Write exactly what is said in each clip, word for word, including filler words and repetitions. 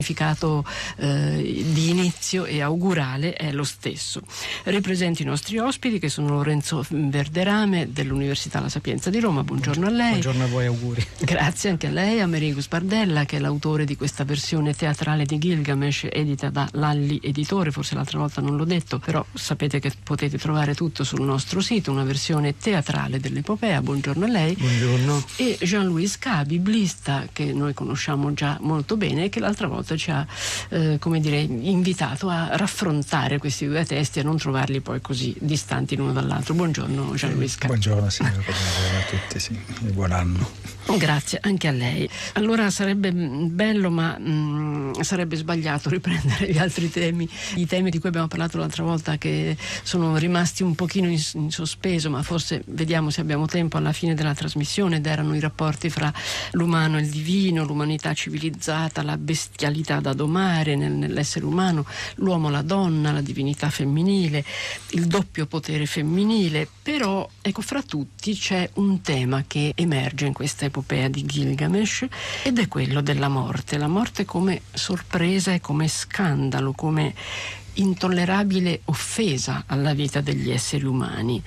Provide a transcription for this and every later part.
significato eh, di inizio e augurale è lo stesso. Ripresento i nostri ospiti, che sono Lorenzo Verderame dell'Università La Sapienza di Roma. Buongiorno a lei. Buongiorno a voi, auguri. Grazie anche a lei. Amerigo Spardella, che è l'autore di questa versione teatrale di Gilgamesh edita da Lalli Editore. Forse l'altra volta non l'ho detto, però sapete che potete trovare tutto sul nostro sito, una versione teatrale dell'epopea. Buongiorno a lei. Buongiorno. E Jean-Louis Ska, biblista, che noi conosciamo già molto bene e che l'altra volta ci ha eh, come dire, invitato a raffrontare questi due testi e a non trovarli poi così distanti l'uno dall'altro. Buongiorno Jean-Louis Ska. Buongiorno signora, buongiorno a tutti, sì, e buon anno. Grazie anche a lei. Allora sarebbe bello, ma mh, sarebbe sbagliato riprendere gli altri temi, i temi di cui abbiamo parlato l'altra volta, che sono rimasti un pochino in, in sospeso, ma forse vediamo se abbiamo tempo alla fine della trasmissione, ed erano i rapporti fra l'umano e il divino, l'umanità civilizzata, la bestialità da domare nel, nell'essere umano, l'uomo, la donna, la divinità femminile, il doppio potere femminile. Però ecco, fra tutti c'è un tema che emerge in questa epopea di Gilgamesh, ed è quello della morte. La morte come sorpresa e come scandalo, come intollerabile offesa alla vita degli esseri umani.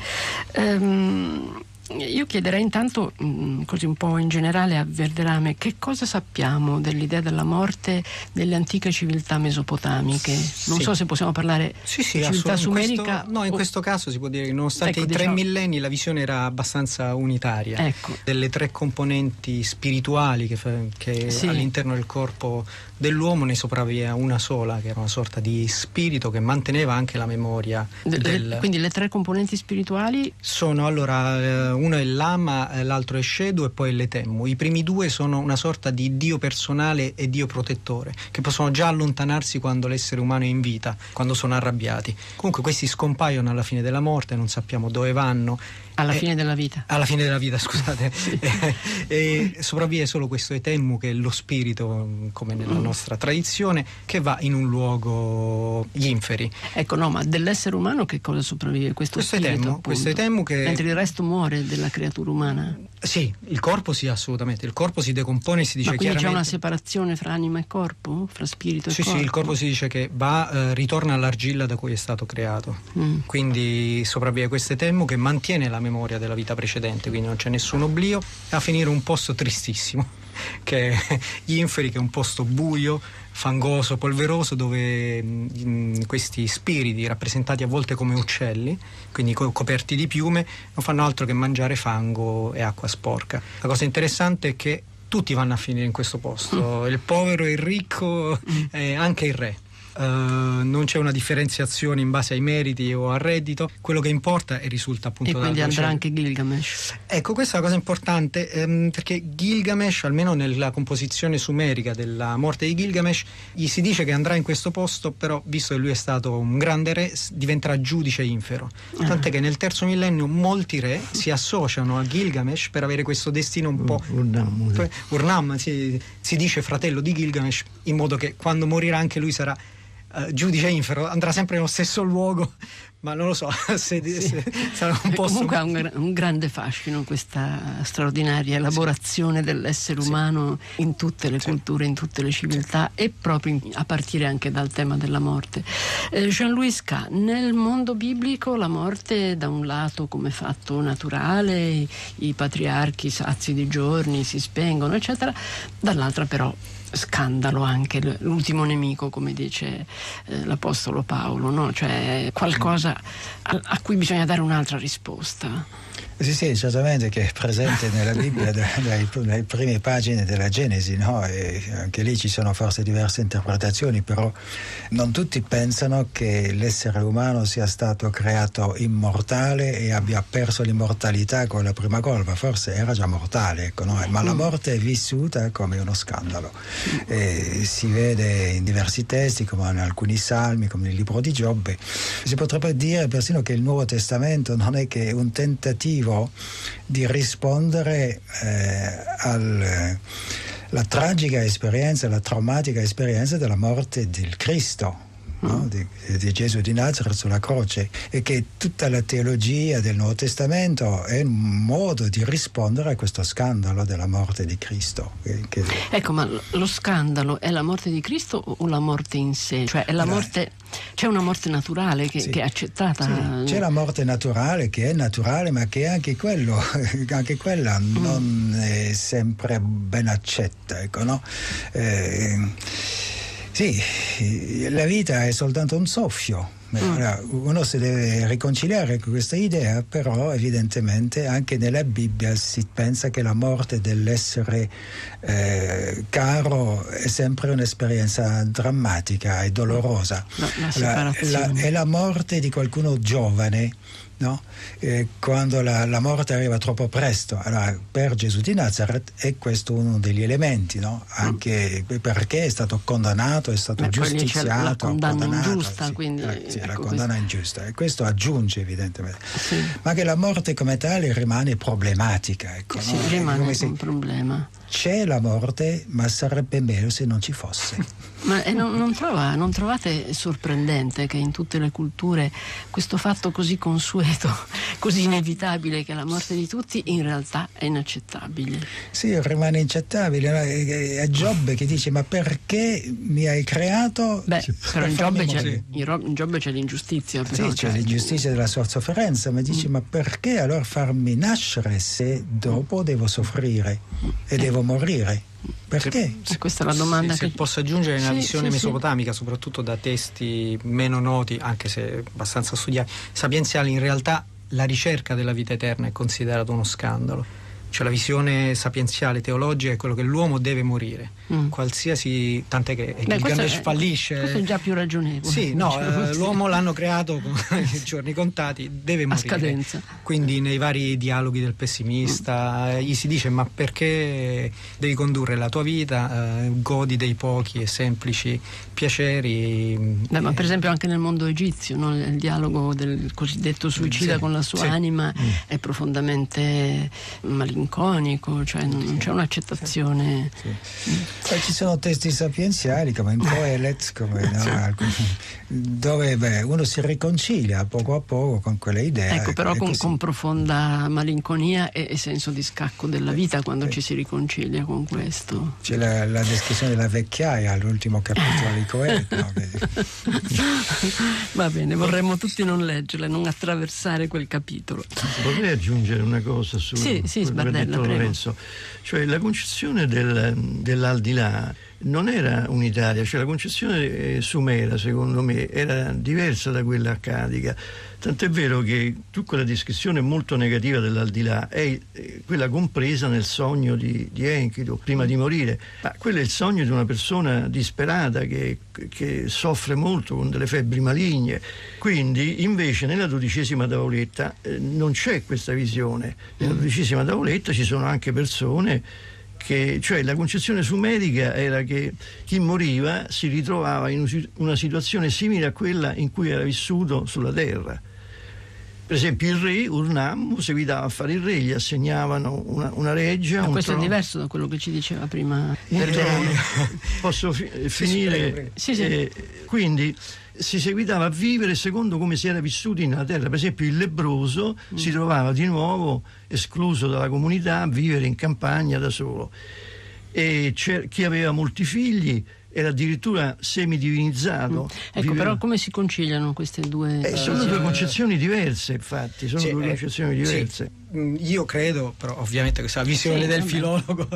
Um, Io chiederei intanto, così un po' in generale, a Verderame, che cosa sappiamo dell'idea della morte nelle antiche civiltà mesopotamiche? Non sì. so se possiamo parlare sì, sì, di civiltà sumerica. In questo, no, in o... questo caso si può dire che nonostante ecco, i tre diciamo... millenni la visione era abbastanza unitaria. Ecco. Delle tre componenti spirituali che, che sì. all'interno del corpo dell'uomo ne sopravviveva una sola, che era una sorta di spirito che manteneva anche la memoria. Le, del... Quindi le tre componenti spirituali sono allora... uno è l'Ama, l'altro è Shedu e poi l'Etemmu. I primi due sono una sorta di dio personale e dio protettore, che possono già allontanarsi quando l'essere umano è in vita, quando sono arrabbiati. Comunque questi scompaiono alla fine della morte, non sappiamo dove vanno. Alla e, fine della vita. Alla fine della vita, scusate. Sì. e, e sopravvive solo questo Etemmu, che è lo spirito, come nella nostra tradizione, che va in un luogo, gli inferi. Ecco, no, ma dell'essere umano che cosa sopravvive? Questo, questo spirito, Etemmu, questo Etemmu che... mentre il resto muore della creatura umana. Sì, il corpo sì, assolutamente. Il corpo si decompone e si dice ma quindi chiaramente... c'è una separazione fra anima e corpo? Fra spirito e sì, corpo? Sì, il corpo si dice che va, eh, ritorna all'argilla da cui è stato creato. Mm. Quindi sopravvive questo Etemmu che mantiene la memoria della vita precedente, quindi non c'è nessun oblio, a finire un posto tristissimo, che è gli inferi, che è un posto buio, fangoso, polveroso, dove mh, questi spiriti, rappresentati a volte come uccelli, quindi co- coperti di piume, non fanno altro che mangiare fango e acqua sporca. La cosa interessante è che tutti vanno a finire in questo posto, mm. il povero, il ricco, mm. e anche il re. Uh, non c'è una differenziazione in base ai meriti o al reddito, quello che importa e risulta appunto. E quindi andrà docente. Anche Gilgamesh. Ecco, questa è una cosa importante, ehm, perché Gilgamesh, almeno nella composizione sumerica della morte di Gilgamesh, gli si dice che andrà in questo posto, però visto che lui è stato un grande re, diventerà giudice infero. Ah. Tant'è che nel terzo millennio molti re si associano a Gilgamesh per avere questo destino un po'. Urnam, Urnam si, si dice fratello di Gilgamesh, in modo che quando morirà anche lui sarà Uh, giudice infero, andrà sempre nello stesso luogo, ma non lo so se, sì. se sarà un po'. Comunque ha un, un grande fascino questa straordinaria elaborazione sì. dell'essere umano sì. in tutte le sì. culture, in tutte le civiltà sì. e proprio in, a partire anche dal tema della morte. eh, Jean-Louis Ska, nel mondo biblico la morte da un lato come fatto naturale, i, i patriarchi sazi di giorni si spengono eccetera, dall'altra però scandalo, anche l'ultimo nemico, come dice eh, l'apostolo Paolo, no? Cioè qualcosa a, a cui bisogna dare un'altra risposta. Sì, sì, certamente, che è presente nella Bibbia dai, dalle prime pagine della Genesi, no? E anche lì ci sono forse diverse interpretazioni, però non tutti pensano che l'essere umano sia stato creato immortale e abbia perso l'immortalità con la prima colpa. Forse era già mortale, ecco, no? Ma la morte è vissuta come uno scandalo. E si vede in diversi testi, come in alcuni salmi, come nel libro di Giobbe. Si potrebbe dire persino che il Nuovo Testamento non è che un tentativo di rispondere eh, alla tragica esperienza, la traumatica esperienza della morte del Cristo. no? di, di Gesù di Nazareth sulla croce, e che tutta la teologia del Nuovo Testamento è un modo di rispondere a questo scandalo della morte di Cristo. Che, che... Ecco, ma lo scandalo è la morte di Cristo o la morte in sé? Cioè è la morte, c'è una morte naturale che, sì. che è accettata? Sì. C'è la morte naturale che è naturale, ma che anche quello, anche quella mm. non è sempre ben accetta, ecco, no? Eh, sì, la vita è soltanto un soffio. Allora, uno si deve riconciliare con questa idea, però evidentemente anche nella Bibbia si pensa che la morte dell'essere eh, caro è sempre un'esperienza drammatica e dolorosa. La, la la, la, è la morte di qualcuno giovane, no? Eh, quando la, la morte arriva troppo presto. Allora, per Gesù di Nazareth è questo uno degli elementi, no? Anche mm. perché è stato condannato, è stato Beh, giustiziato, la condanna ingiusta, sì, quindi sì, ecco, la condanna questo. ingiusta, e questo aggiunge evidentemente, sì. ma che la morte come tale rimane problematica, ecco, sì, no? rimane se un problema. C'è la morte, ma sarebbe meglio se non ci fosse. Ma eh, non, non, trova, non trovate sorprendente che in tutte le culture questo fatto così consueto, così inevitabile, che la morte di tutti, in realtà è inaccettabile? Sì, rimane inaccettabile. No? È Giobbe che dice: ma perché mi hai creato? Beh, però in Giobbe, c'è, in Giobbe c'è l'ingiustizia. Però, sì, c'è cioè, l'ingiustizia della sua sofferenza, ma dice: mm. ma perché allora farmi nascere se dopo devo soffrire e devo morire? Perché? Se, questa è la domanda se, che... se posso aggiungere una sì, visione sì, mesopotamica, sì. soprattutto da testi meno noti, anche se abbastanza studiati, sapienziali, in realtà la ricerca della vita eterna è considerata uno scandalo. Cioè la visione sapienziale teologica è quello che l'uomo deve morire, mm. qualsiasi, tant'è che Beh, Gilgamesh fallisce. Questo è già più ragionevole. Sì, no, eh, l'uomo l'hanno creato con i giorni contati, deve morire. A scadenza. Quindi nei vari dialoghi del pessimista mm. gli si dice: ma perché devi condurre la tua vita, eh, godi dei pochi e semplici piaceri. Beh, ma per esempio anche nel mondo egizio, no? Il dialogo del cosiddetto suicida sì, con la sua sì. anima mm. è profondamente malinconico, cioè non c'è un'accettazione. Sì. Sì. Ci sono testi sapienziali come in Coelet, come, no, alcuni, dove beh, uno si riconcilia poco a poco con quelle idee. Ecco, però con, con profonda malinconia e, e senso di scacco della vita quando eh. ci si riconcilia con questo. C'è la, la descrizione della vecchiaia all'ultimo capitolo di Coelet. No? Va bene, vorremmo tutti non leggerla, non attraversare quel capitolo. Vorrei aggiungere una cosa su sì, sì, quello che ha detto Lorenzo. Cioè la concezione del, dell'aldilà non era unitaria, cioè la concezione sumera, secondo me, era diversa da quella accadica. Tant'è vero che tutta quella descrizione molto negativa dell'aldilà è quella compresa nel sogno di, di Enkidu prima di morire. Ma quello è il sogno di una persona disperata che, che soffre molto con delle febbri maligne. Quindi invece nella dodicesima tavoletta eh, non c'è questa visione. Nella dodicesima tavoletta ci sono anche persone che, cioè la concezione sumerica era che chi moriva si ritrovava in una situazione simile a quella in cui era vissuto sulla terra. Per esempio il re Ur-Nammu seguitava a fare il re, gli assegnavano una, una reggia. Ma un questo trono. È diverso da quello che ci diceva prima. Un trono. Posso fi- finire? Sì, sì. Eh, quindi si seguitava a vivere secondo come si era vissuti nella terra. Per esempio il lebbroso mm. si trovava di nuovo escluso dalla comunità a vivere in campagna da solo. E chi aveva molti figli era addirittura semidivinizzato. Mm. Ecco, viveva... però come si conciliano queste due? Eh, sono uh, due concezioni diverse, infatti, sono sì, due eh, concezioni diverse. Sì. Io credo, però ovviamente questa è la visione sì, del vabbè. filologo,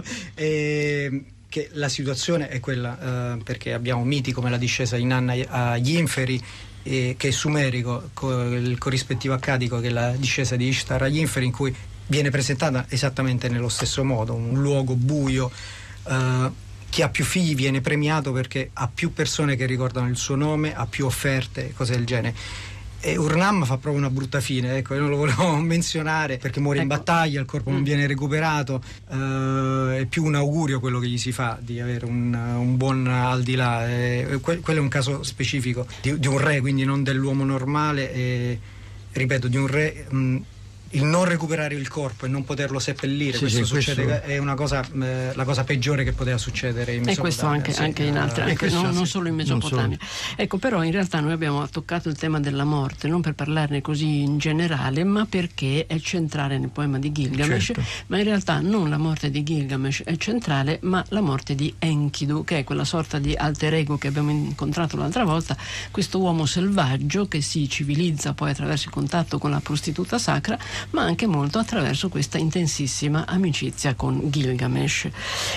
eh, che la situazione è quella, eh, perché abbiamo miti come la discesa in Anna agli inferi, eh, che è sumerico, co- il corrispettivo accadico che è la discesa di Ishtar agli inferi, in cui viene presentata esattamente nello stesso modo, un luogo buio. Eh, chi ha più figli viene premiato perché ha più persone che ricordano il suo nome, ha più offerte, cose del genere. E Ur-Nammu fa proprio una brutta fine, ecco, io non lo volevo menzionare perché muore ecco. in battaglia, il corpo mm. non viene recuperato, eh, è più un augurio quello che gli si fa di avere un, un buon aldilà, eh, que- quello è un caso specifico di, di un re, quindi non dell'uomo normale, e ripeto, di un re mh, il non recuperare il corpo e non poterlo seppellire, sì, questo, sì, succede, questo è una cosa, eh, la cosa peggiore che poteva succedere in Mesopotamia. E questo anche, sì, anche in altre, anche, questo, non, sì, non solo in Mesopotamia. Solo. Ecco, però in realtà noi abbiamo toccato il tema della morte, non per parlarne così in generale, ma perché è centrale nel poema di Gilgamesh, certo. Ma in realtà non la morte di Gilgamesh è centrale, ma la morte di Enkidu, che è quella sorta di alter ego che abbiamo incontrato l'altra volta, questo uomo selvaggio che si civilizza poi attraverso il contatto con la prostituta sacra, ma anche molto attraverso questa intensissima amicizia con Gilgamesh.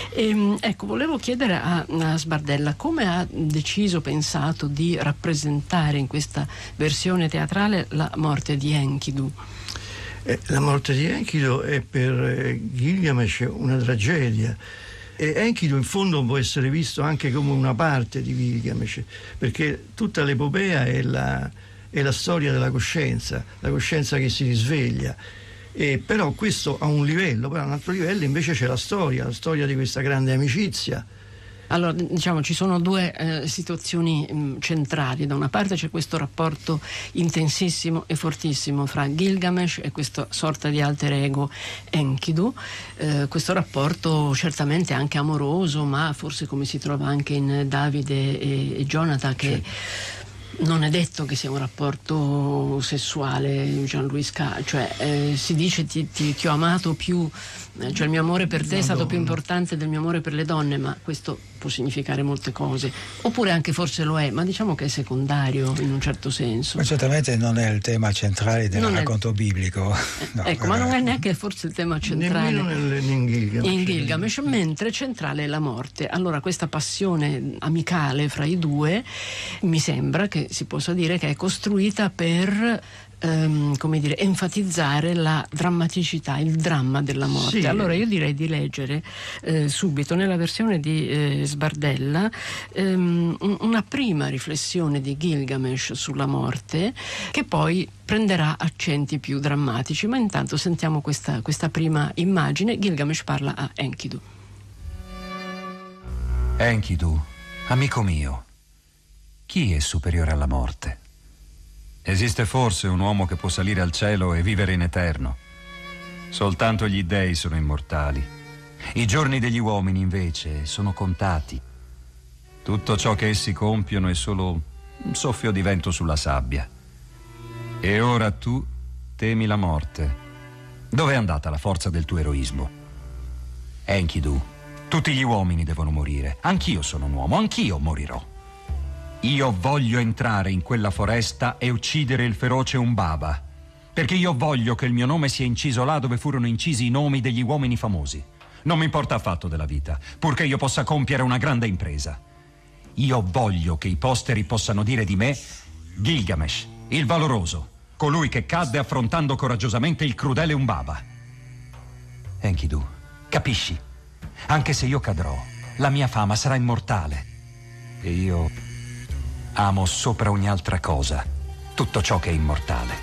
E, ecco, volevo chiedere a, a Sbardella come ha deciso, pensato di rappresentare in questa versione teatrale la morte di Enkidu. Eh, la morte di Enkidu è per eh, Gilgamesh una tragedia. E Enkidu in fondo può essere visto anche come una parte di Gilgamesh, perché tutta l'epopea è la, è la storia della coscienza, la coscienza che si risveglia. E però questo a un livello, poi a un altro livello invece c'è la storia, la storia di questa grande amicizia. Allora, diciamo, ci sono due eh, situazioni mh, centrali. Da una parte c'è questo rapporto intensissimo e fortissimo fra Gilgamesh e questa sorta di alter ego Enkidu, eh, questo rapporto certamente anche amoroso, ma forse come si trova anche in Davide e, e Jonathan, che sì. Non è detto che sia un rapporto sessuale, Jean-Louis K., cioè eh, si dice ti, ti, ti ho amato più, eh, cioè il mio amore per te è stato più importante del mio amore per le donne, ma questo può significare molte cose, oppure anche forse lo è, ma diciamo che è secondario in un certo senso. Ma certamente non è il tema centrale del non racconto è... biblico. No, ecco, eh, ma non è neanche forse il tema centrale in Gilgamesh. in Gilgamesh, mentre centrale è la morte. Allora questa passione amicale fra i due mi sembra che si possa dire che è costruita per Um, come dire, enfatizzare la drammaticità, il dramma della morte. Sì. Allora io direi di leggere eh, subito nella versione di eh, Sbardella um, una prima riflessione di Gilgamesh sulla morte, che poi prenderà accenti più drammatici, ma intanto sentiamo questa, questa prima immagine. Gilgamesh parla a Enkidu. Enkidu, amico mio, chi è superiore alla morte? Esiste forse un uomo che può salire al cielo e vivere in eterno? Soltanto gli dei sono immortali. I giorni degli uomini, invece, sono contati. Tutto ciò che essi compiono è solo un soffio di vento sulla sabbia. E ora tu temi la morte. Dov'è andata la forza del tuo eroismo? Enkidu, tutti gli uomini devono morire. Anch'io sono un uomo, anch'io morirò. Io voglio entrare in quella foresta e uccidere il feroce Umbaba, perché io voglio che il mio nome sia inciso là dove furono incisi i nomi degli uomini famosi. Non mi importa affatto della vita, purché io possa compiere una grande impresa. Io voglio che i posteri possano dire di me Gilgamesh, il valoroso, colui che cadde affrontando coraggiosamente il crudele Umbaba. Enkidu, capisci? Anche se io cadrò, la mia fama sarà immortale. E io amo sopra ogni altra cosa tutto ciò che è immortale.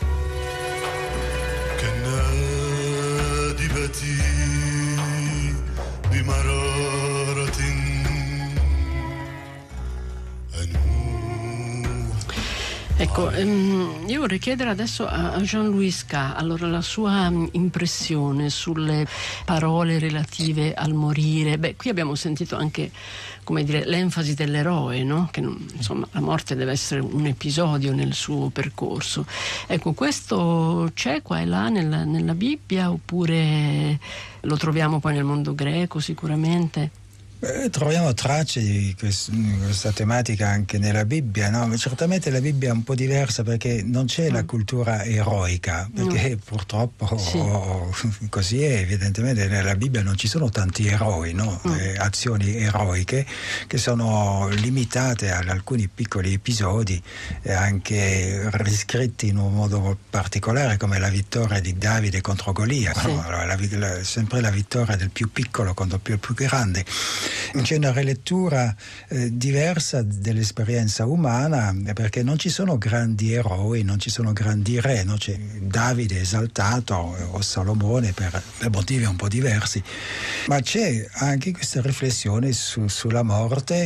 Ecco, ehm, io vorrei chiedere adesso a Jean-Louis K. allora la sua mh, impressione sulle parole relative al morire. Beh, qui abbiamo sentito anche, come dire, l'enfasi dell'eroe, no? Che insomma la morte deve essere un episodio nel suo percorso. Ecco, questo c'è qua e là nella, nella Bibbia, oppure lo troviamo poi nel mondo greco sicuramente? Beh, troviamo tracce di questa tematica anche nella Bibbia, no? Certamente la Bibbia è un po' diversa perché non c'è mm. la cultura eroica, perché no. purtroppo sì. oh, così è, evidentemente nella Bibbia non ci sono tanti eroi, no? mm. eh, azioni eroiche che sono limitate ad alcuni piccoli episodi e anche riscritti in un modo particolare, come la vittoria di Davide contro Golia, sì. no? la, la, sempre la vittoria del più piccolo contro il più grande. C'è una rilettura eh, diversa dell'esperienza umana, perché non ci sono grandi eroi, non ci sono grandi re, no? C'è Davide esaltato o Salomone per, per motivi un po' diversi, ma c'è anche questa riflessione su, sulla morte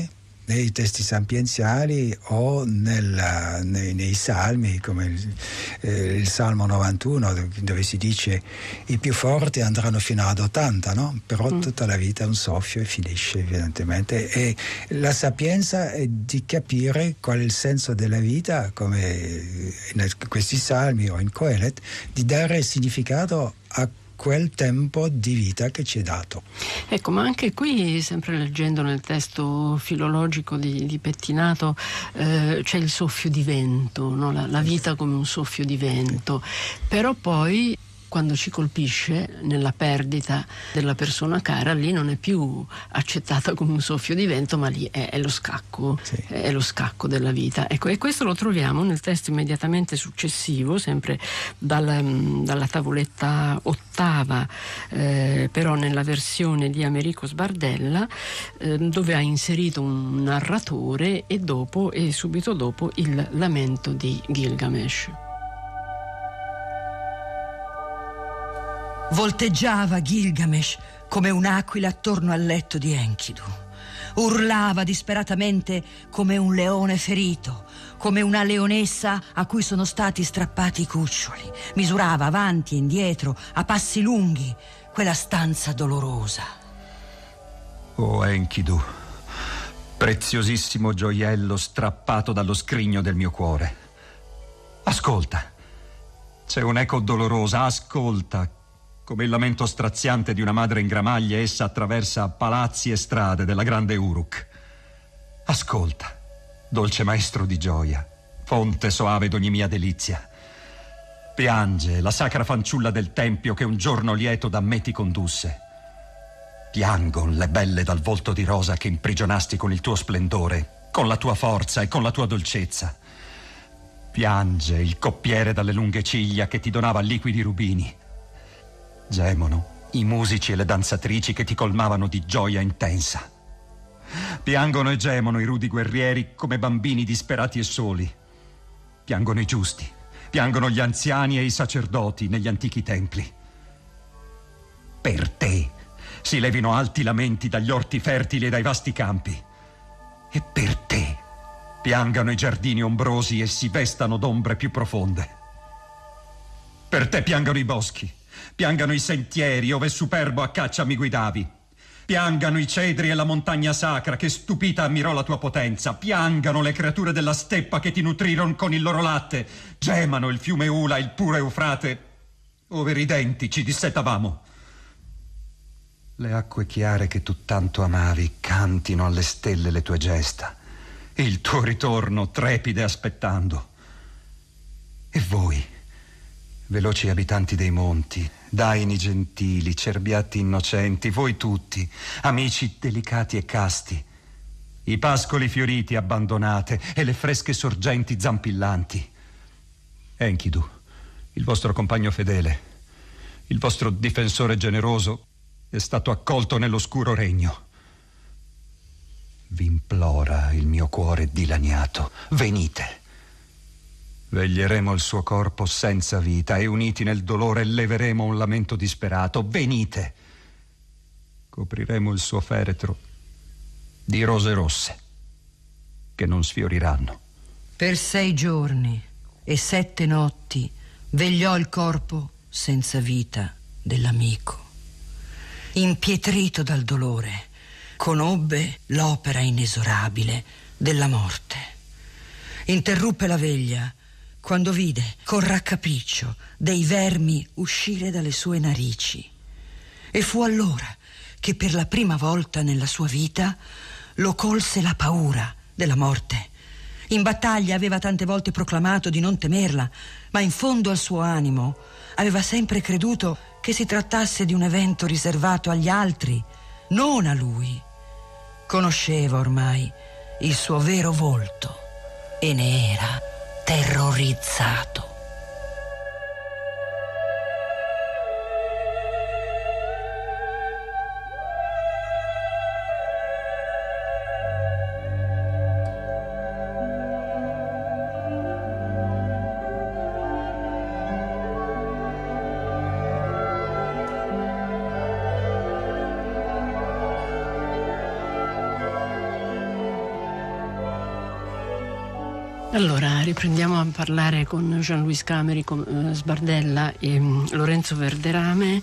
nei testi sapienziali o nella, nei, nei salmi, come il, eh, il Salmo novantuno, dove si dice i più forti andranno fino ad ottanta, no? Però mm. tutta la vita è un soffio e finisce evidentemente. E la sapienza è di capire qual è il senso della vita, come in questi salmi o in Coelet, di dare significato a quel tempo di vita che ci è dato. Ecco, ma anche qui, sempre leggendo nel testo filologico di, di Pettinato, eh, c'è il soffio di vento, no? la, la vita come un soffio di vento, però poi quando ci colpisce nella perdita della persona cara, lì non è più accettata come un soffio di vento, ma lì è, è lo scacco, sì. è lo scacco della vita. Ecco, e questo lo troviamo nel testo immediatamente successivo, sempre dalla, dalla tavoletta ottava, eh, però nella versione di Americo Sbardella, eh, dove ha inserito un narratore e dopo e subito dopo il lamento di Gilgamesh. Volteggiava Gilgamesh come un'aquila attorno al letto di Enkidu. Urlava disperatamente come un leone ferito, come una leonessa a cui sono stati strappati i cuccioli. Misurava avanti e indietro, a passi lunghi, quella stanza dolorosa. Oh Enkidu, preziosissimo gioiello strappato dallo scrigno del mio cuore. Ascolta, c'è un'eco dolorosa, ascolta. Come il lamento straziante di una madre in gramaglie, essa attraversa palazzi e strade della grande Uruk. Ascolta, dolce maestro di gioia, fonte soave d'ogni mia delizia. Piange la sacra fanciulla del tempio che un giorno lieto da me ti condusse. Piangon le belle dal volto di rosa che imprigionasti con il tuo splendore, con la tua forza e con la tua dolcezza. Piange il coppiere dalle lunghe ciglia che ti donava liquidi rubini. Gemono i musici e le danzatrici che ti colmavano di gioia intensa. Piangono e gemono i rudi guerrieri come bambini disperati e soli. Piangono i giusti, piangono gli anziani e i sacerdoti negli antichi templi. Per te si levino alti lamenti dagli orti fertili e dai vasti campi. E per te piangano i giardini ombrosi e si vestano d'ombre più profonde. Per te piangano i boschi, piangano i sentieri ove superbo a caccia mi guidavi. Piangano i cedri e la montagna sacra che stupita ammirò la tua potenza. Piangano le creature della steppa che ti nutrirono con il loro latte. Gemano il fiume Ula, il puro Eufrate, ove ridenti ci dissetavamo. Le acque chiare che tu tanto amavi cantino alle stelle le tue gesta. Il tuo ritorno trepide aspettando. E voi, veloci abitanti dei monti, daini gentili, cerbiati innocenti, voi tutti, amici delicati e casti, i pascoli fioriti abbandonate e le fresche sorgenti zampillanti. Enkidu, il vostro compagno fedele, il vostro difensore generoso, è stato accolto nell'oscuro regno. Vi implora il mio cuore dilaniato, venite. Veglieremo il suo corpo senza vita e uniti nel dolore leveremo un lamento disperato. Venite. Copriremo il suo feretro di rose rosse che non sfioriranno. Per sei giorni e sette notti vegliò il corpo senza vita dell'amico. Impietrito dal dolore, conobbe l'opera inesorabile della morte. Interruppe la veglia quando vide con raccapriccio dei vermi uscire dalle sue narici. E fu allora che per la prima volta nella sua vita lo colse la paura della morte. In battaglia aveva tante volte proclamato di non temerla, ma in fondo al suo animo aveva sempre creduto che si trattasse di un evento riservato agli altri, non a lui. Conosceva ormai il suo vero volto e ne era terrorizzato. Allora, riprendiamo a parlare con Jean-Louis Cameri, con eh, Sbardella e um, Lorenzo Verderame.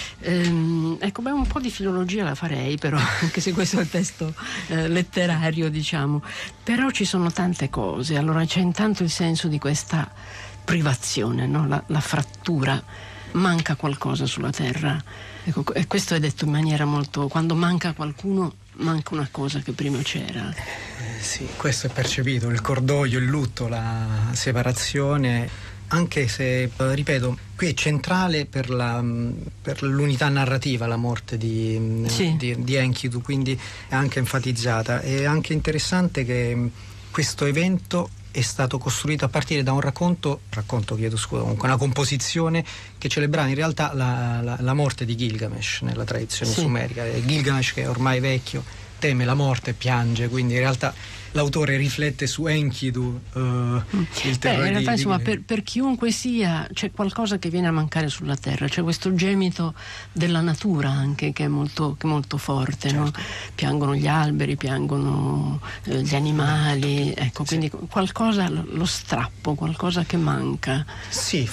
Ehm, ecco, beh, un po' di filologia la farei, però, anche se questo è il testo eh, letterario, diciamo. Però ci sono tante cose. Allora, c'è intanto il senso di questa privazione, no? la, la frattura. Manca qualcosa sulla terra. Ecco, e questo è detto in maniera molto... Quando manca qualcuno, manca una cosa che prima c'era. Eh, sì, questo è percepito, il cordoglio, il lutto, la separazione, anche se, ripeto, qui è centrale per, la, per l'unità narrativa la morte di, sì. di, di Enkidu, quindi è anche enfatizzata. È anche interessante che questo evento è stato costruito a partire da un racconto, racconto chiedo scusa, comunque una composizione che celebrava in realtà la, la, la morte di Gilgamesh nella tradizione sì. sumerica. Gilgamesh, che è ormai vecchio, teme la morte e piange, quindi in realtà l'autore riflette su Enkidu, uh, mm. il terrore. Beh, in realtà di, insomma di... Per, per chiunque sia c'è qualcosa che viene a mancare sulla terra, c'è questo gemito della natura anche che è molto, che è molto forte, certo. no? Piangono gli alberi, piangono eh, gli animali, ecco, sì. quindi qualcosa, lo strappo, qualcosa che manca. Sì,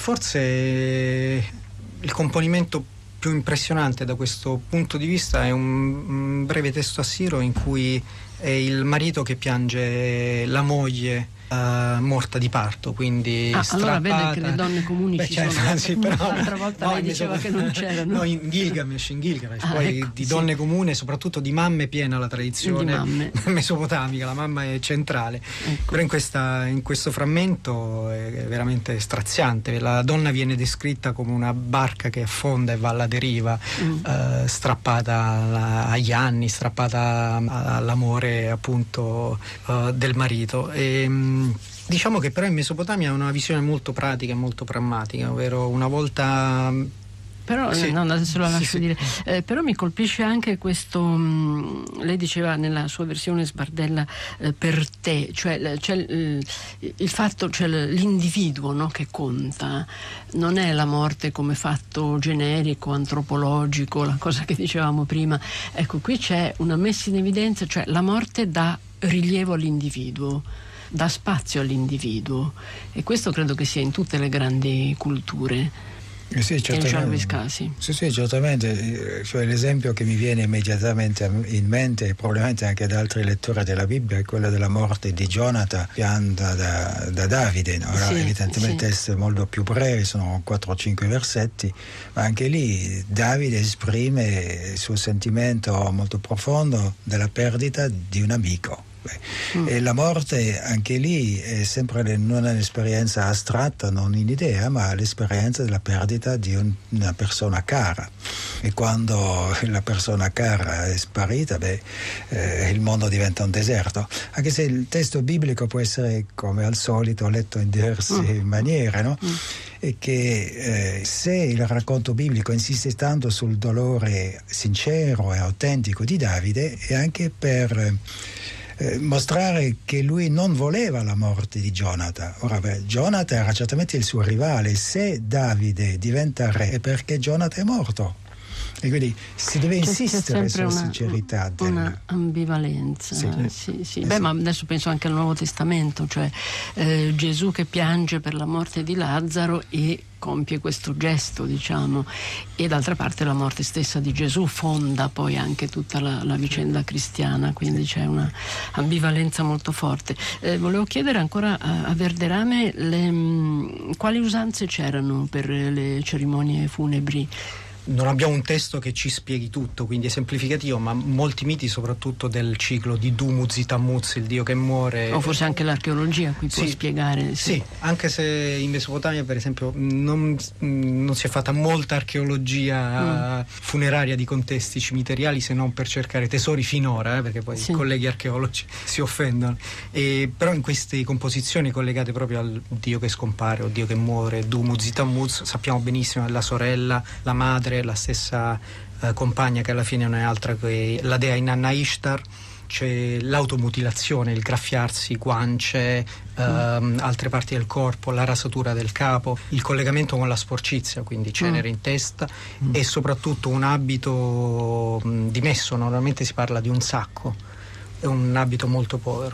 forse il componimento più impressionante da questo punto di vista è un, un breve testo assiro in cui è il marito che piange la moglie uh, morta di parto, quindi ah, strappata. Allora vede che le donne comuni Beh, ci certo, sono. Sì, però, l'altra volta no, lei diceva che non c'erano. No, in Gilgamesh, in Gilgamesh ah, poi ecco, di sì. donne comuni, soprattutto di mamme, piena la tradizione mesopotamica, la mamma è centrale. Ecco. Però in, questa, in questo frammento è veramente straziante. La donna viene descritta come una barca che affonda e va alla deriva, mm. eh, strappata alla, agli anni, strappata all'amore appunto uh, del marito. E, mh, diciamo che però in Mesopotamia ha una visione molto pratica e molto pragmatica, ovvero una volta... Però sì. no, adesso lo lascio sì, dire. Sì. Eh, però mi colpisce anche questo. Mh, lei diceva nella sua versione Sbardella eh, per te, cioè c'è il, il fatto, cioè l'individuo, no, che conta. Non è la morte come fatto generico, antropologico, la cosa che dicevamo prima. Ecco, qui c'è una messa in evidenza, cioè la morte dà rilievo all'individuo, dà spazio all'individuo, e questo credo che sia in tutte le grandi culture. Eh sì, certamente. Sì, sì, certamente. Cioè, l'esempio che mi viene immediatamente in mente, e probabilmente anche da altri lettori della Bibbia, è quello della morte di Gionata, pianta da, da Davide. No? Ora, sì, evidentemente sì. è molto più breve, sono quattro o cinque versetti, ma anche lì Davide esprime il suo sentimento molto profondo della perdita di un amico. Mm. E la morte anche lì è sempre non è un'esperienza astratta, non in idea, ma l'esperienza della perdita di un, una persona cara, e quando la persona cara è sparita, beh, eh, il mondo diventa un deserto, anche se il testo biblico può essere, come al solito, letto in diverse mm. maniere, no? Mm. E che eh, se il racconto biblico insiste tanto sul dolore sincero e autentico di Davide, è anche per Eh, mostrare che lui non voleva la morte di Gionata. Ora, beh, Gionata era certamente il suo rivale. Se Davide diventa re è perché Gionata è morto, e quindi si deve c'è, insistere c'è sulla una, sincerità del... una ambivalenza. Sì. Sì, sì. Eh, Beh, sì. ma adesso penso anche al Nuovo Testamento, cioè eh, Gesù che piange per la morte di Lazzaro e compie questo gesto, diciamo, e d'altra parte la morte stessa di Gesù fonda poi anche tutta la, la vicenda cristiana, quindi c'è una ambivalenza molto forte. Eh, volevo chiedere ancora a, a Verderame le, mh, quali usanze c'erano per le cerimonie funebri. Non abbiamo un testo che ci spieghi tutto, quindi è semplificativo, ma molti miti, soprattutto del ciclo di Dumuzi Tammuz, il dio che muore. O forse anche l'archeologia qui può sì, spiegare. Sì. sì, anche se in Mesopotamia, per esempio, non, non si è fatta molta archeologia mm. funeraria di contesti cimiteriali, se non per cercare tesori finora, eh, perché poi sì. i colleghi archeologi si offendono. E, però in queste composizioni collegate proprio al dio che scompare o dio che muore, Dumuzi Tammuz, sappiamo benissimo che la sorella, la madre, la stessa eh, compagna, che alla fine non è altra che la dea Inanna Ishtar. C'è l'automutilazione, il graffiarsi guance, ehm, mm. altre parti del corpo, la rasatura del capo, il collegamento con la sporcizia, quindi cenere mm. in testa, mm. e soprattutto un abito mh, dimesso. Normalmente si parla di un sacco, è un abito molto povero.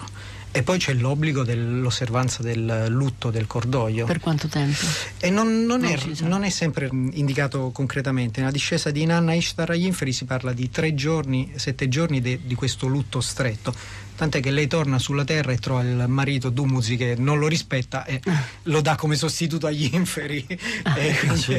E poi c'è l'obbligo dell'osservanza del lutto, del cordoglio. Per quanto tempo? E non, non, non, è, non è sempre indicato concretamente. Nella discesa di Inanna Ishtar agli inferi si parla di tre giorni, sette giorni de, di questo lutto stretto. Tant'è che lei torna sulla terra e trova il marito Dumuzi che non lo rispetta e lo dà come sostituto agli inferi. e, sì,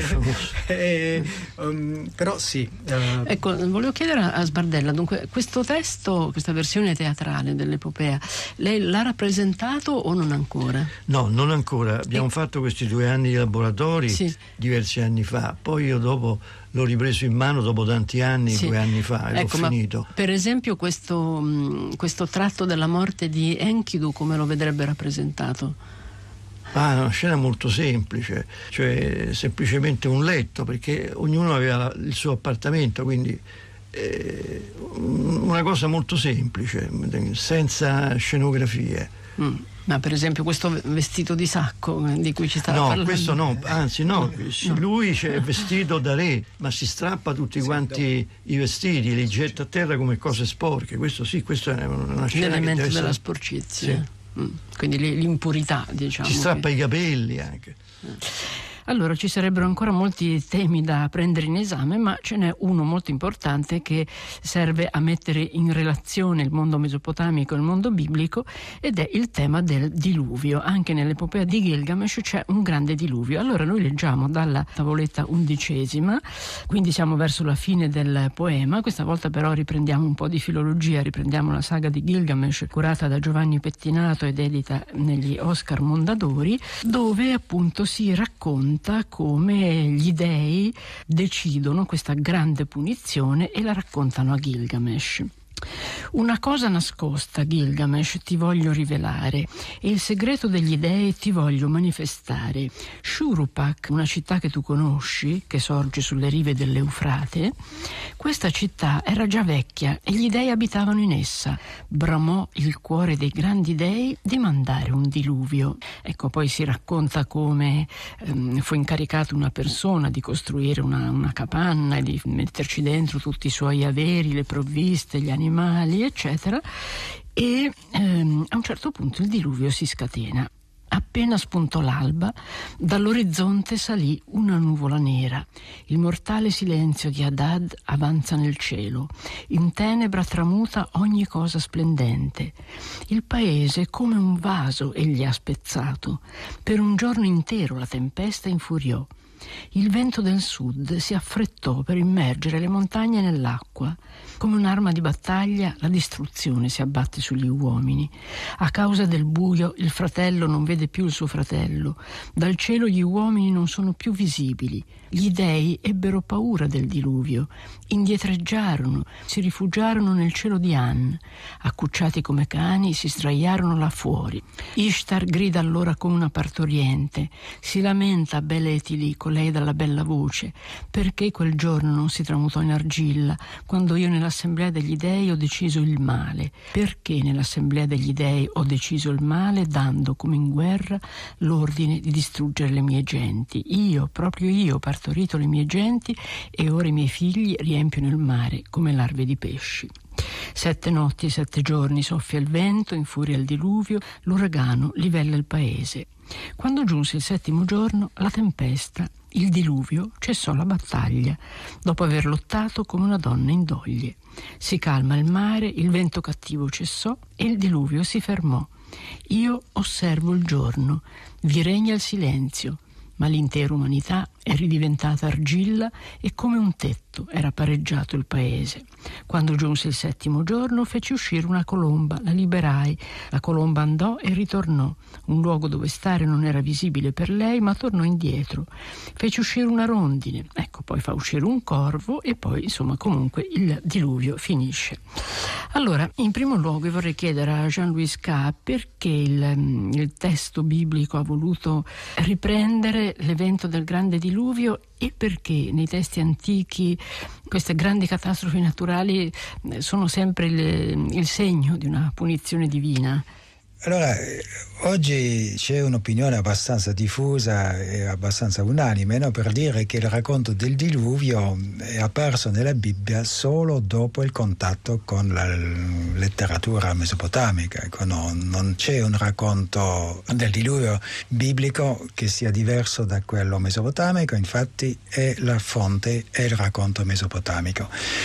e, um, però sì. Uh, ecco, volevo chiedere a Sbardella, dunque, questo testo, questa versione teatrale dell'epopea, lei l'ha rappresentato o non ancora? No, non ancora. Abbiamo e... fatto questi due anni di laboratori sì. diversi anni fa. Poi io dopo l'ho ripreso in mano dopo tanti anni, sì. due anni fa, e ecco, l'ho finito. Per esempio questo, mh, questo tratto della morte di Enkidu, come lo vedrebbe rappresentato? Ah, una scena molto semplice, cioè semplicemente un letto, perché ognuno aveva il suo appartamento, quindi eh, una cosa molto semplice, senza scenografie. Mm. Ma per esempio questo vestito di sacco di cui ci stava no, parlando? No, questo no, anzi no, no. Lui c'è vestito da re, ma si strappa tutti quanti i vestiti, li getta a terra come cose sporche. Questo sì, questo è una scena l'elemento che deve della essere... sporcizia. Sì. Mm. Quindi l'impurità, diciamo. Si strappa che... i capelli anche. Allora ci sarebbero ancora molti temi da prendere in esame, ma ce n'è uno molto importante che serve a mettere in relazione il mondo mesopotamico e il mondo biblico, ed è il tema del diluvio. Anche nell'epopea di Gilgamesh c'è un grande diluvio. Allora noi leggiamo dalla tavoletta undicesima, quindi siamo verso la fine del poema. Questa volta però riprendiamo un po' di filologia, riprendiamo la saga di Gilgamesh curata da Giovanni Pettinato ed edita negli Oscar Mondadori, dove appunto si racconta come gli dei decidono questa grande punizione e la raccontano a Gilgamesh. Una cosa nascosta, Gilgamesh, ti voglio rivelare, e il segreto degli dei ti voglio manifestare. Shuruppak, una città che tu conosci, che sorge sulle rive dell'Eufrate, questa città era già vecchia e gli dei abitavano in essa. Bramò il cuore dei grandi dei di mandare un diluvio. Ecco, poi si racconta come ehm, fu incaricata una persona di costruire una, una capanna e di metterci dentro tutti i suoi averi, le provviste, gli animali, eccetera, e ehm, a un certo punto il diluvio si scatena. Appena spuntò l'alba, dall'orizzonte salì una nuvola nera. Il mortale silenzio di Hadad avanza nel cielo. In tenebra tramuta ogni cosa splendente. Il paese come un vaso egli ha spezzato. Per un giorno intero la tempesta infuriò. Il vento del sud si affrettò per immergere le montagne nell'acqua. Come un'arma di battaglia la distruzione si abbatte sugli uomini. A causa del buio il fratello non vede più il suo fratello. Dal cielo gli uomini non sono più visibili. Gli dei ebbero paura del diluvio. Indietreggiarono, si rifugiarono nel cielo di An. Accucciati come cani si sdraiarono là fuori. Ishtar grida allora come una partoriente. Si lamenta Beletili, lei dalla bella voce, perché quel giorno non si tramutò in argilla, quando io nell'assemblea degli dei ho deciso il male? Perché nell'assemblea degli dei ho deciso il male, dando come in guerra l'ordine di distruggere le mie genti? Io, proprio io, ho partorito le mie genti e ora i miei figli riempiono il mare come larve di pesci. Sette notti e sette giorni soffia il vento, infuria il diluvio, l'uragano livella il paese. Quando giunse il settimo giorno, la tempesta, il diluvio, cessò la battaglia, dopo aver lottato come una donna in doglie. Si calma il mare, il vento cattivo cessò e il diluvio si fermò. Io osservo il giorno, vi regna il silenzio, ma l'intera umanità è ridiventata argilla e come un tetto era pareggiato il paese. Quando giunse il settimo giorno feci uscire una colomba, la liberai. La colomba andò e ritornò. Un luogo dove stare non era visibile per lei, ma tornò indietro. Feci uscire una rondine, ecco, poi fa uscire un corvo e poi, insomma, comunque il diluvio finisce. Allora, in primo luogo io vorrei chiedere a Jean-Louis K. perché il, il testo biblico ha voluto riprendere l'evento del grande diluvio e perché nei testi antichi queste grandi catastrofi naturali sono sempre il, il segno di una punizione divina. Allora, oggi c'è un'opinione abbastanza diffusa e abbastanza unanime, no? Per dire che il racconto del diluvio è apparso nella Bibbia solo dopo il contatto con la letteratura mesopotamica. Ecco, no, non c'è un racconto del diluvio biblico che sia diverso da quello mesopotamico, infatti è la fonte, è il racconto mesopotamico.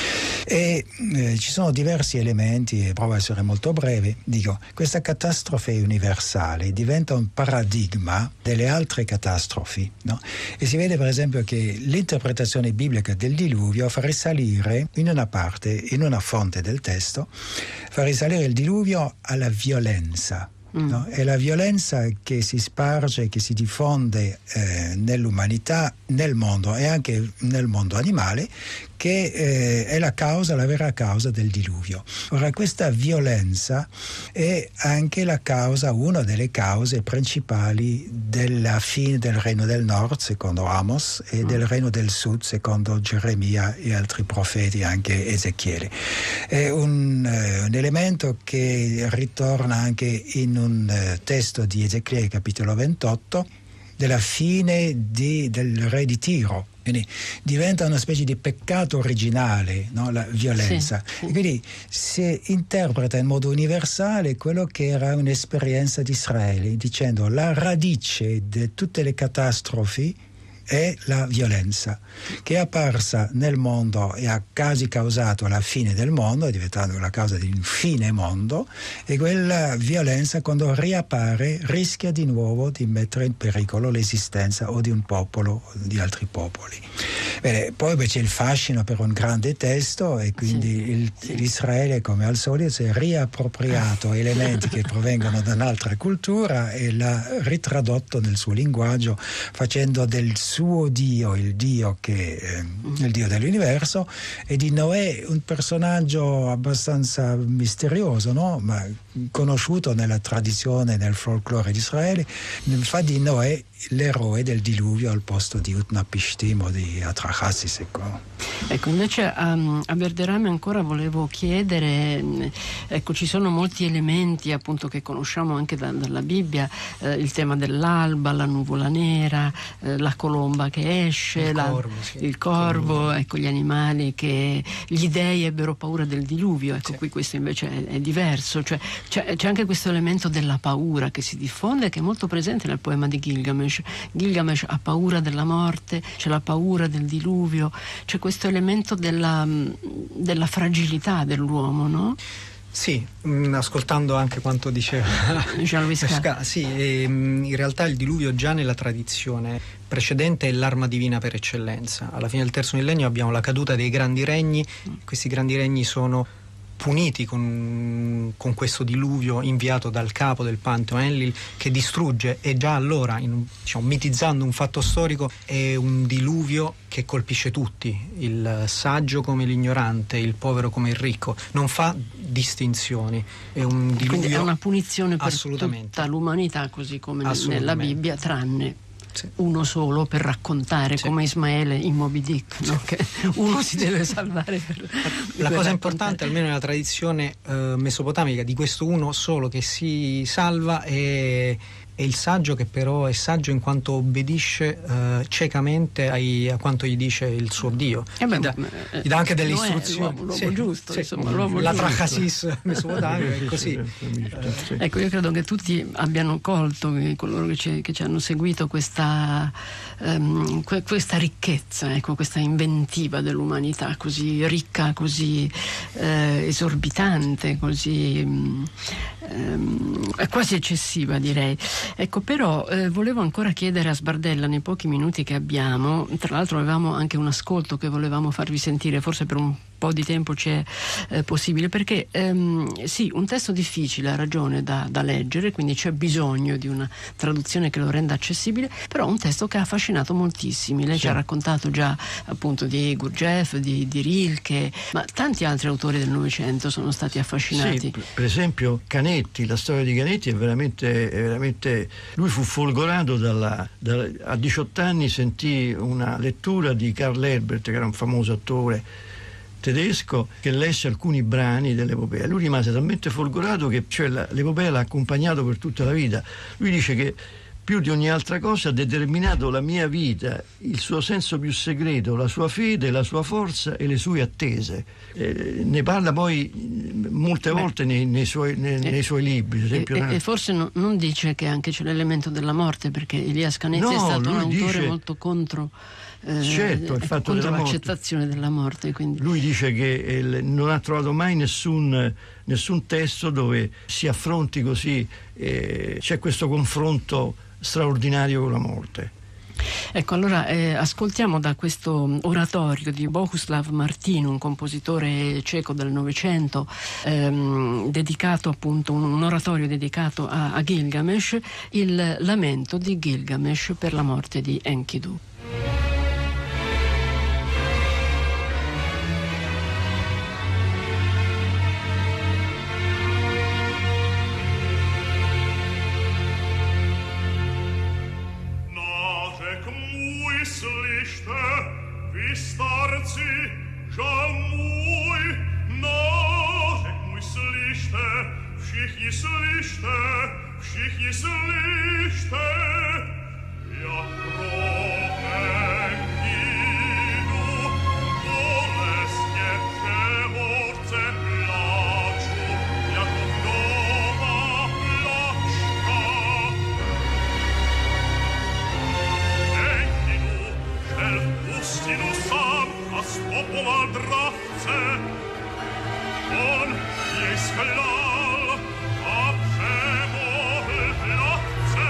E eh, ci sono diversi elementi, e provo a essere molto breve. Dico, questa catastrofe universale diventa un paradigma delle altre catastrofi, no? E si vede per esempio che l'interpretazione biblica del diluvio fa risalire in una parte, in una fonte del testo, fa risalire il diluvio alla violenza. No? È la violenza che si sparge, che si diffonde eh, nell'umanità, nel mondo e anche nel mondo animale, che eh, è la causa, la vera causa del diluvio. Ora, questa violenza è anche la causa, una delle cause principali della fine del Regno del Nord, secondo Amos, e del Regno del Sud, secondo Geremia e altri profeti, anche Ezechiele. È un, eh, un elemento che ritorna anche in un eh, testo di Ezechiele, capitolo ventotto, della fine di, del re di Tiro. Quindi diventa una specie di peccato originale, no? La violenza. Sì, sì. E quindi si interpreta in modo universale quello che era un'esperienza di Israele, dicendo la radice di tutte le catastrofi è la violenza, che è apparsa nel mondo e ha quasi causato la fine del mondo, è diventata la causa di un fine mondo, e quella violenza, quando riappare, rischia di nuovo di mettere in pericolo l'esistenza o di un popolo o di altri popoli. Bene, poi c'è il fascino per un grande testo, e quindi sì, il, sì. l'Israele, come al solito, si è riappropriato elementi che provengono da un'altra cultura e l'ha ritradotto nel suo linguaggio, facendo del suo Dio, il Dio che è il Dio dell'universo, e di Noè un personaggio abbastanza misterioso, no? Ma conosciuto nella tradizione, nel folklore di Israele, fa di Noè l'eroe del diluvio al posto di Utnapishtim o di Atrahasis. Ecco, ecco invece um, a Verderame ancora volevo chiedere, ecco, ci sono molti elementi appunto che conosciamo anche da, dalla Bibbia, eh, il tema dell'alba, la nuvola nera, eh, la colomba che esce, il la, corvo, sì. il corvo, ecco, gli animali che gli dei ebbero paura del diluvio, ecco, sì. Qui questo invece è, è diverso, cioè c'è, c'è anche questo elemento della paura che si diffonde, che è molto presente nel poema di Gilgamesh. Gilgamesh ha paura della morte, c'è la paura del diluvio, c'è questo elemento della, della fragilità dell'uomo, no? Sì, mh, ascoltando anche quanto diceva Jean-Louis Scala. Sì, e, mh, in realtà il diluvio già nella tradizione precedente è l'arma divina per eccellenza. Alla fine del terzo millennio abbiamo la caduta dei grandi regni, questi grandi regni sono puniti con, con questo diluvio inviato dal capo del Pantheon Enlil, che distrugge, e già allora, in, diciamo, mitizzando un fatto storico, è un diluvio che colpisce tutti, il saggio come l'ignorante, il povero come il ricco, non fa distinzioni, è un diluvio. Quindi è una punizione per tutta l'umanità, così come nella Bibbia, tranne sì. uno solo per raccontare, sì. come Ismaele in Moby Dick, no? Che uno si deve salvare per, la per cosa importante, almeno nella tradizione eh, mesopotamica, di questo uno solo che si salva è, è il saggio, che però è saggio in quanto obbedisce eh, ciecamente ai, a quanto gli dice il suo Dio. Eh beh, gli, dà, eh, gli dà anche delle l'uomo istruzioni, l'uomo, l'uomo sì, giusto, sì, insomma, l'uomo la giusto. trachasis mesopotamica è così. Ecco, io credo che tutti abbiano colto, coloro che ci, che ci hanno seguito, questa, um, que, questa ricchezza, ecco, questa inventiva dell'umanità così ricca, così eh, esorbitante, così um, um, quasi eccessiva, direi. Ecco, però eh, volevo ancora chiedere a Sbardella, nei pochi minuti che abbiamo, tra l'altro avevamo anche un ascolto che volevamo farvi sentire, forse per un po' di tempo c'è eh, possibile, perché ehm, sì, un testo difficile, ha ragione, da, da leggere, quindi c'è bisogno di una traduzione che lo renda accessibile, però un testo che ha affascinato moltissimi. Lei sì. ci ha raccontato già appunto di Gurdjieff, di, di Rilke, ma tanti altri autori del Novecento sono stati affascinati. Sì, per esempio Canetti, la storia di Canetti è veramente, è veramente... lui fu folgorato dalla, dalla, a diciotto anni sentì una lettura di Carl Herbert, che era un famoso attore tedesco che lesse alcuni brani dell'epopea. Lui rimase talmente folgorato che cioè, la, l'epopea l'ha accompagnato per tutta la vita. Lui dice che più di ogni altra cosa ha determinato la mia vita, il suo senso più segreto, la sua fede, la sua forza e le sue attese. Eh, ne parla poi molte Beh, volte nei, nei, suoi, nei, eh, nei suoi libri. Ad esempio, e, e forse no, non dice che anche c'è l'elemento della morte, perché Elias Canetti no, è stato un autore dice, molto contro, eh, certo, il fatto contro della l'accettazione morte. della morte. Quindi. Lui dice che eh, non ha trovato mai nessun, nessun testo dove si affronti così, eh, c'è questo confronto straordinario con la morte. Ecco, allora eh, ascoltiamo da questo oratorio di Bohuslav Martin, un compositore ceco del Novecento, ehm, dedicato appunto, un, un oratorio dedicato a, a Gilgamesh, il lamento di Gilgamesh per la morte di Enkidu. Všichni slyšte, všichni slyšte, jak prohne Enkidu, bolestně převodce pláču, jako vdova plačka. Enkidu šel v pustinu sám a stopoval dravce. On jej sklal a přemohl hladce.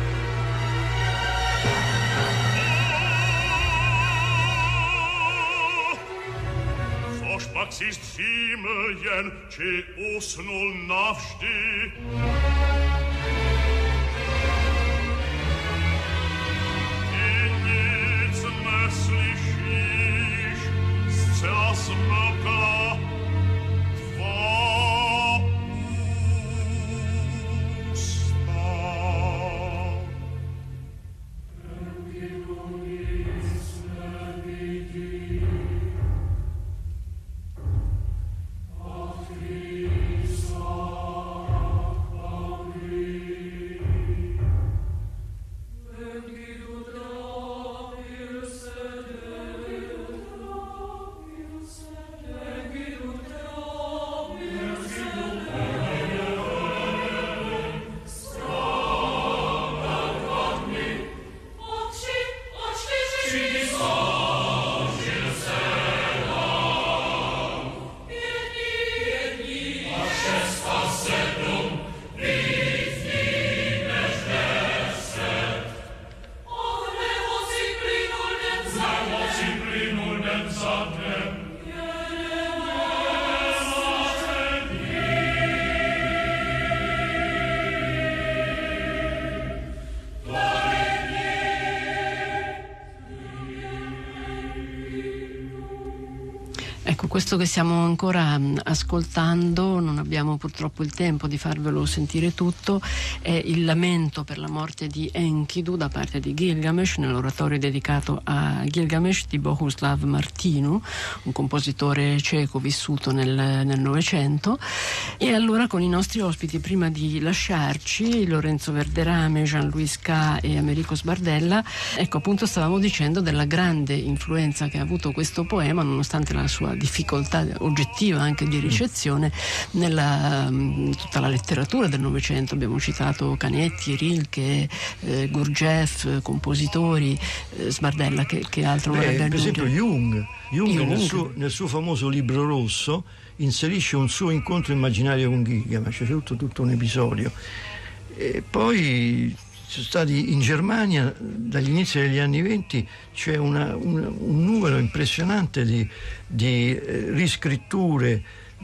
Což pak si zdříml jen, či usnul navždy. I nic neslyšíš, zcela smlkla Questo che stiamo ancora ascoltando, non abbiamo purtroppo il tempo di farvelo sentire tutto, è il lamento per la morte di Enkidu da parte di Gilgamesh, nell'oratorio dedicato a Gilgamesh di Bohuslav Martinu, un compositore ceco vissuto nel, nel Novecento. E allora con i nostri ospiti, prima di lasciarci, Lorenzo Verderame, Jean-Louis K. e Americo Sbardella, ecco appunto stavamo dicendo della grande influenza che ha avuto questo poema, nonostante la sua difficoltà oggettiva anche di ricezione, nella um, tutta la letteratura del Novecento. Abbiamo citato Canetti, Rilke, eh, Gurdjieff, compositori. eh, Sbardella, che, che altro Beh, vorrebbe per aggiungere? esempio Jung, Jung, Jung. Nel, suo, nel suo famoso libro rosso inserisce un suo incontro immaginario con Gilgamesh, c'è tutto, tutto un episodio. E poi sono stati in Germania dagli inizi degli anni venti, c'è una, una, un numero impressionante di, di eh, riscritture,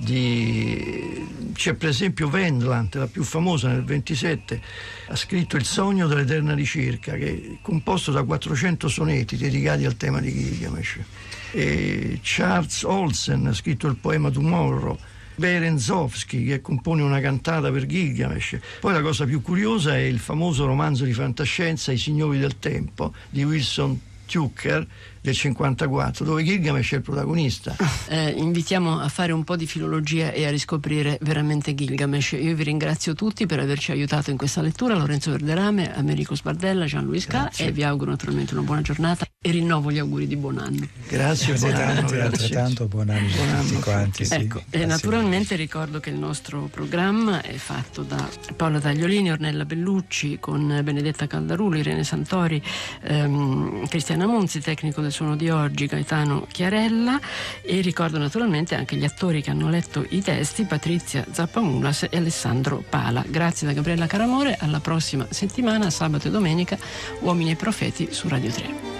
di... c'è per esempio Wendland, la più famosa, nel ventisette ha scritto Il sogno dell'eterna ricerca, che è composto da quattrocento sonetti dedicati al tema di Gilgamesh. E Charles Olsen ha scritto il poema Tomorrow, Berezovsky che compone una cantata per Gilgamesh. Poi la cosa più curiosa è il famoso romanzo di fantascienza I signori del tempo di Wilson Tucker, del cinquantaquattro, dove Gilgamesh è il protagonista. Eh, invitiamo a fare un po' di filologia e a riscoprire veramente Gilgamesh. Io vi ringrazio tutti per averci aiutato in questa lettura, Lorenzo Verderame, Americo Sbardella, Jean-Louis K, e vi auguro naturalmente una buona giornata e rinnovo gli auguri di buon anno. Grazie, grazie buon anno, tanto, altrettanto buon anno a tutti quanti. Sì. Ecco, e naturalmente ricordo che il nostro programma è fatto da Paola Tagliolini, Ornella Bellucci, con Benedetta Caldarulo, Irene Santori, ehm, Cristiana Monzi, tecnico del suono di oggi Gaetano Chiarella, e ricordo naturalmente anche gli attori che hanno letto i testi, Patrizia Zappamulas e Alessandro Pala. Grazie da Gabriella Caramore, alla prossima settimana, sabato e domenica, Uomini e Profeti su Radio tre.